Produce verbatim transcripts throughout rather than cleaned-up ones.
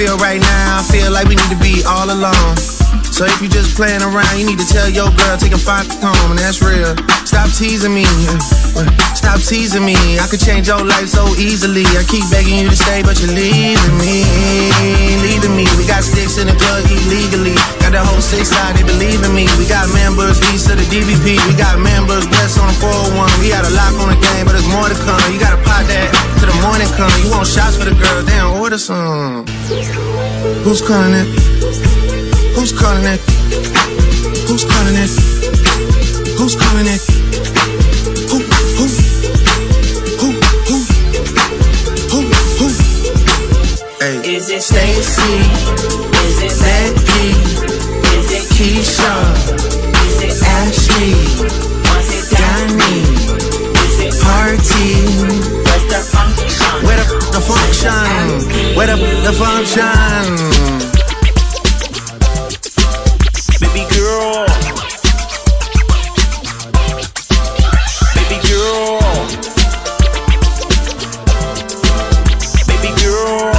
feel right now, I feel like we need to be all alone. So if you just playing around, you need to tell your girl, take a fine home, and that's real. Stop teasing me, stop teasing me. I could change your life so easily. I keep begging you to stay, but you're leaving me, leaving me. We got sticks in the club illegally. Got the whole six side, they believe in me. We got members, east of the D V P. We got members, west on the four oh one. We got a lock on the game, but there's more to come. You gotta pot that till the morning come. You want shots for the girl, damn, order some. Who's calling it? Who's calling it? Who's calling it? Who's calling it? Who, who, who, who, who, who? Hey. Is it Stacy? Is it Becky? Is it Keisha? Is it Ashley? Was it Danny? Is it Party? Where's the function? Where the, the function? Where the, the function? Baby girl, baby girl, baby girl,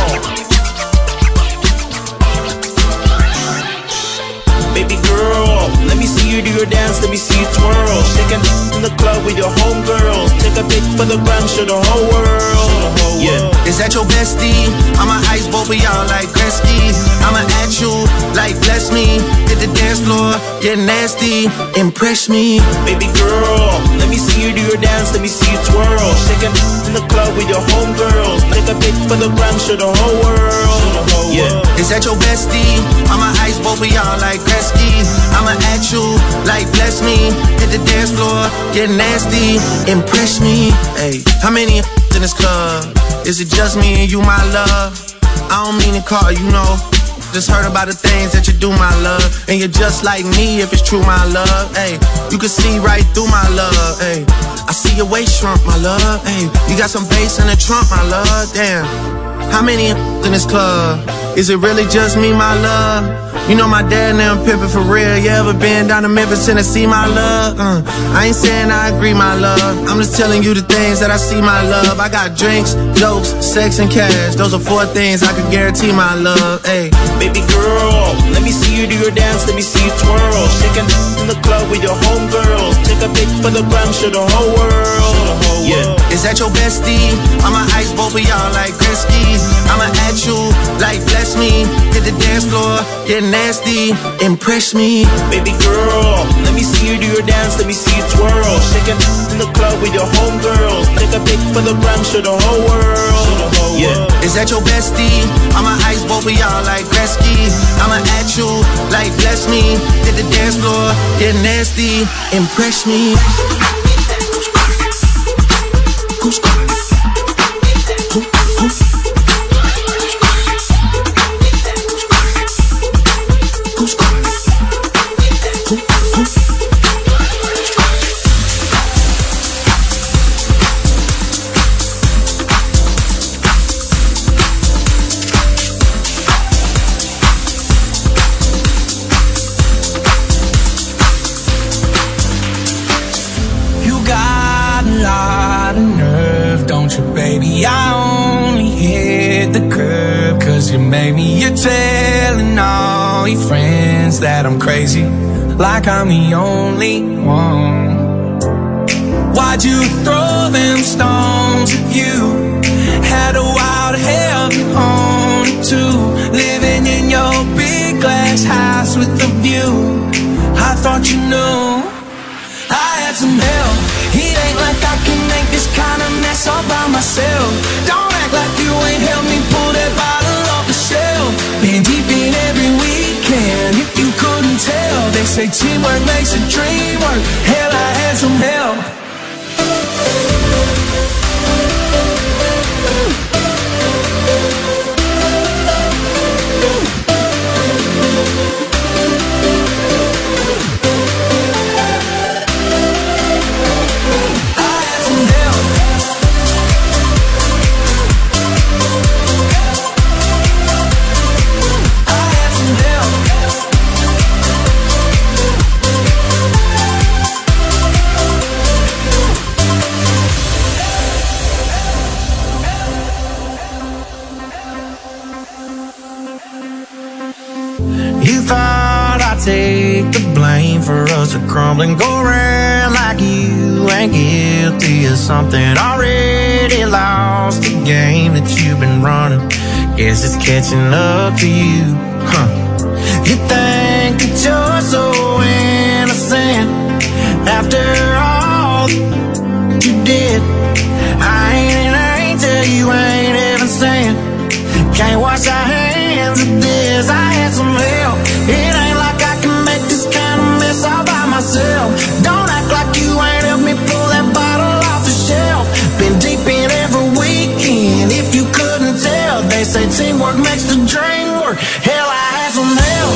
baby girl. Let me see you do your dance, let me see you twirl. Shaking in the club with your homegirls. Take a pic for the gram, show the whole world. Yeah. Is that your bestie? I'ma ice both of y'all like Gretzky. I'ma at you like bless me. Hit the dance floor, get nasty, impress me. Baby girl, let me see you do your dance, let me see you twirl. Shaking in the club with your homegirls. Take a pic for the gram, show the whole world. Yeah. Is that your bestie? I'ma ice both of y'all like Gretzky. I'ma at you like bless me. Hit the dance floor, get nasty, impress me. Hey, how many in this club? Is it just me and you, my love? I don't mean to call you, know. Just heard about the things that you do, my love. And you're just like me if it's true, my love. Hey, you can see right through my love. Hey, I see your waist shrunk, my love. Hey, you got some bass in the trunk, my love. Damn, how many in this club? Is it really just me, my love? You know my dad now pimpin' for real. You ever been down to Memphis, Tennessee, my love? Uh, I ain't saying I agree, my love. I'm just telling you the things that I see, my love. I got drinks, jokes, sex, and cash. Those are four things I can guarantee, my love. Hey, baby girl, let me see you do your dance, let me see you twirl. Shaking in the club with your homegirls. Take a pic for the gram, show the whole world. Yeah. Is that your bestie? I'ma ice both of y'all like Gretzky. I'ma at you like bless me. Hit the dance floor, get nasty, impress me. Baby girl, let me see you do your dance, let me see you twirl. Shaking in the club with your homegirls. Take a pic for the gram, show the whole world. Yeah. Is that your bestie? I'ma ice both of y'all like Gretzky. I'ma at you like bless me. Hit the dance floor, get nasty, impress me. Who's calling it? Who, who? Who's calling it? Who, who? You got a lot of nerve, don't you, baby? I only hit the curb 'cause you made me. You're telling all your friends that I'm crazy, like I'm the only one. Why'd you throw them stones if you had a wild hell on it too? Living in your big glass house with a view, I thought you knew I had some help. It ain't like I can make this kind of mess all by myself. Don't act like you ain't helped me pull that bottle off the shelf. Been deep in every weekend, if you couldn't tell. They say teamwork makes a dream work. Hell, I had some help. take the blame for us to crumble and go around like you ain't guilty of something already lost the game that you've been running. Guess it's catching up to you, huh? You think that you're so innocent after all you did. I ain't an angel, you ain't even saying. Can't wash our hands of this. I had some help. It ain't like I can make this kind of mess all by myself. Don't act like you ain't helped me pull that bottle off the shelf. Been deep in every weekend. If you couldn't tell, they say teamwork makes the dream work. Hell, I had some help.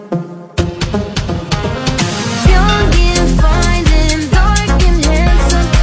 Young and fine and dark and handsome.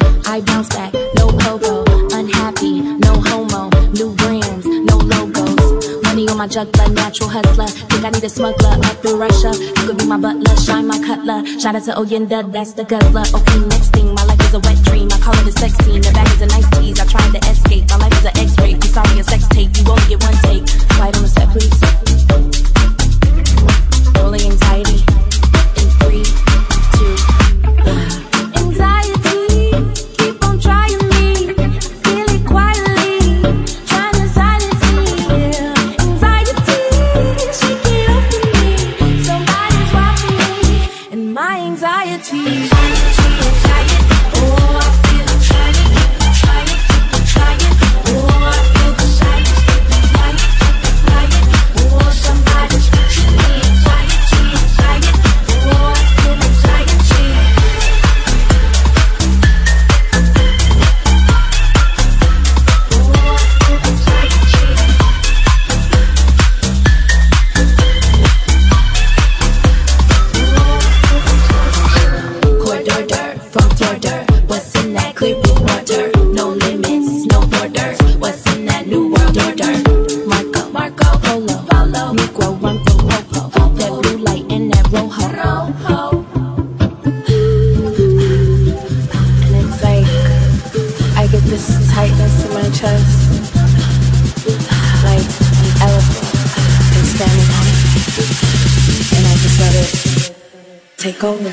I bounce back, no pogo, unhappy, no homo, new brands, no logos. Money on my juggler, natural hustler. Think I need a smuggler up through Russia. You could be my butler, shine my cutler. Shout out to Oyenda, that's the guzzler. Okay, next thing, my life is a wet dream. I call it a sex scene. The bag is a nice tease. I tried to escape. My life is an X-ray. I'm sorry, a sex tape. You only get one take. Quiet on the set, please. Rolling anxiety in three, two, one. Anxiety, keep on trying me. Feel it quietly, trying to silence me. Anxiety, she can't open me. Somebody's watching me, and my anxiety. Anxiety, anxiety, oh, I feel it trying, trying, trying. Oh, I feel the silence, lying, lying. Oh, somebody's watching me. Anxiety, anxiety, oh, I feel anxiety. Corridor, from border, what's in that clear blue water? No limits, no borders. What's in that new world order? Marco, Marco, Polo, Polo, Negro, run from Popo. That blue light and that rojo, rojo. And it's like I get this tightness in my chest, like an elephant is standing on it, and I just let it take over.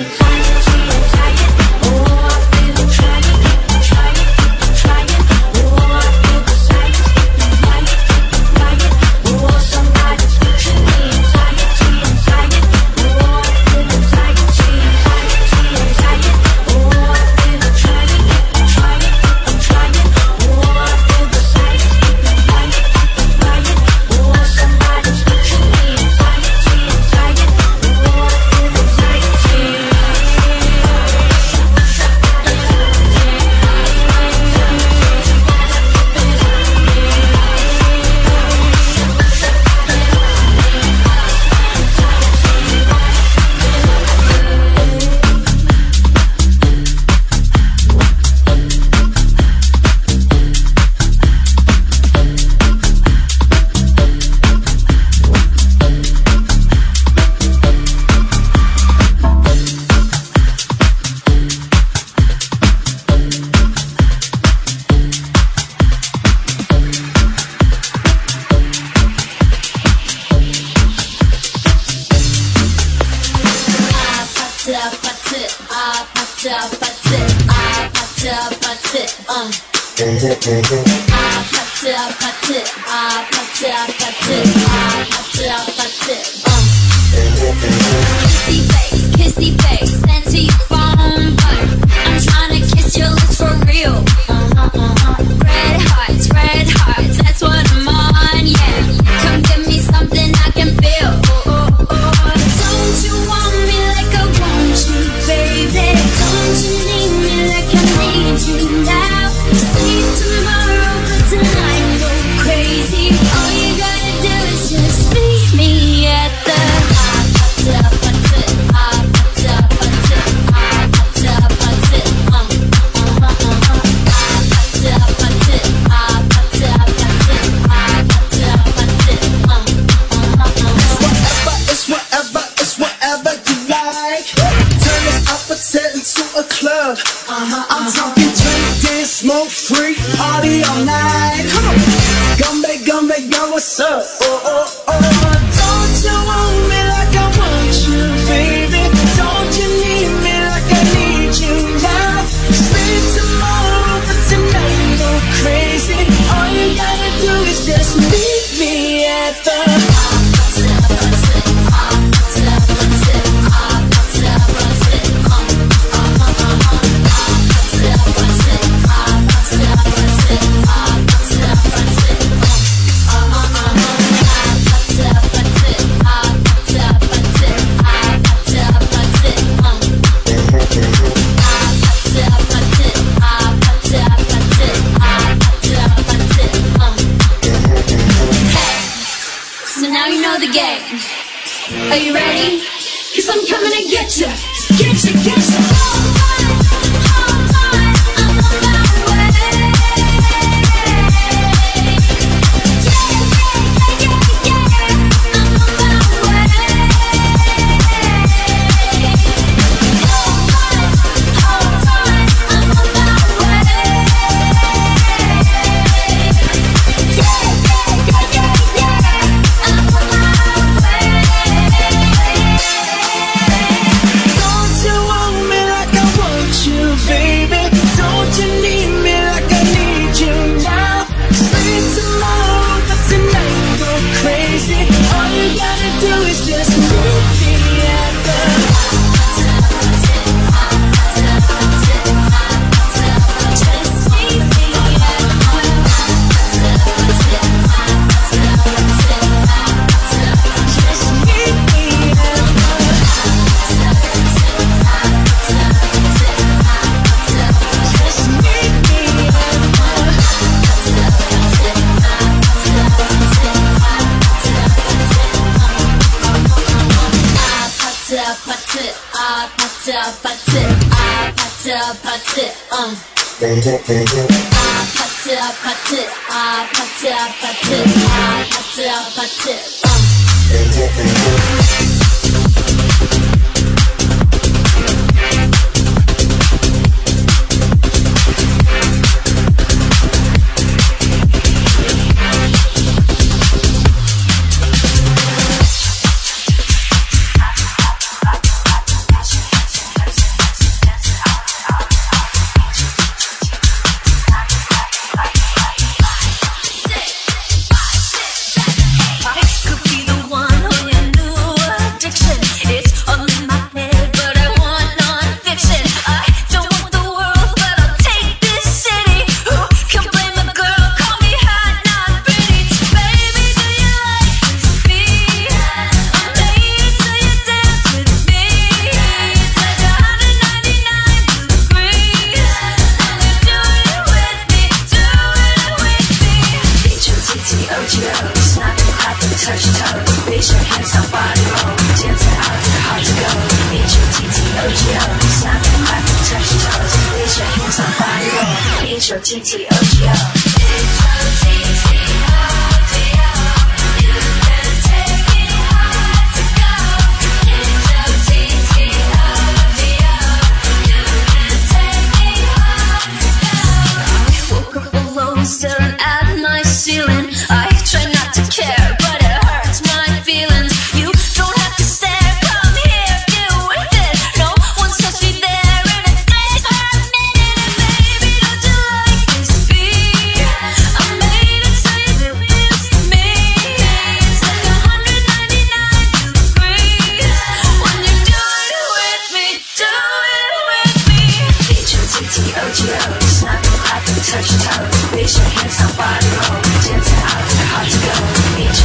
Are you ready? Cause I'm coming to get you. Get you, get you. Hold on, hold on. 아파트, 어. 아파트, 아파트, 아파트, 아파트, 아파트, 아파트, 어.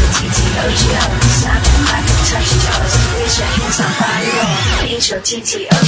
T T O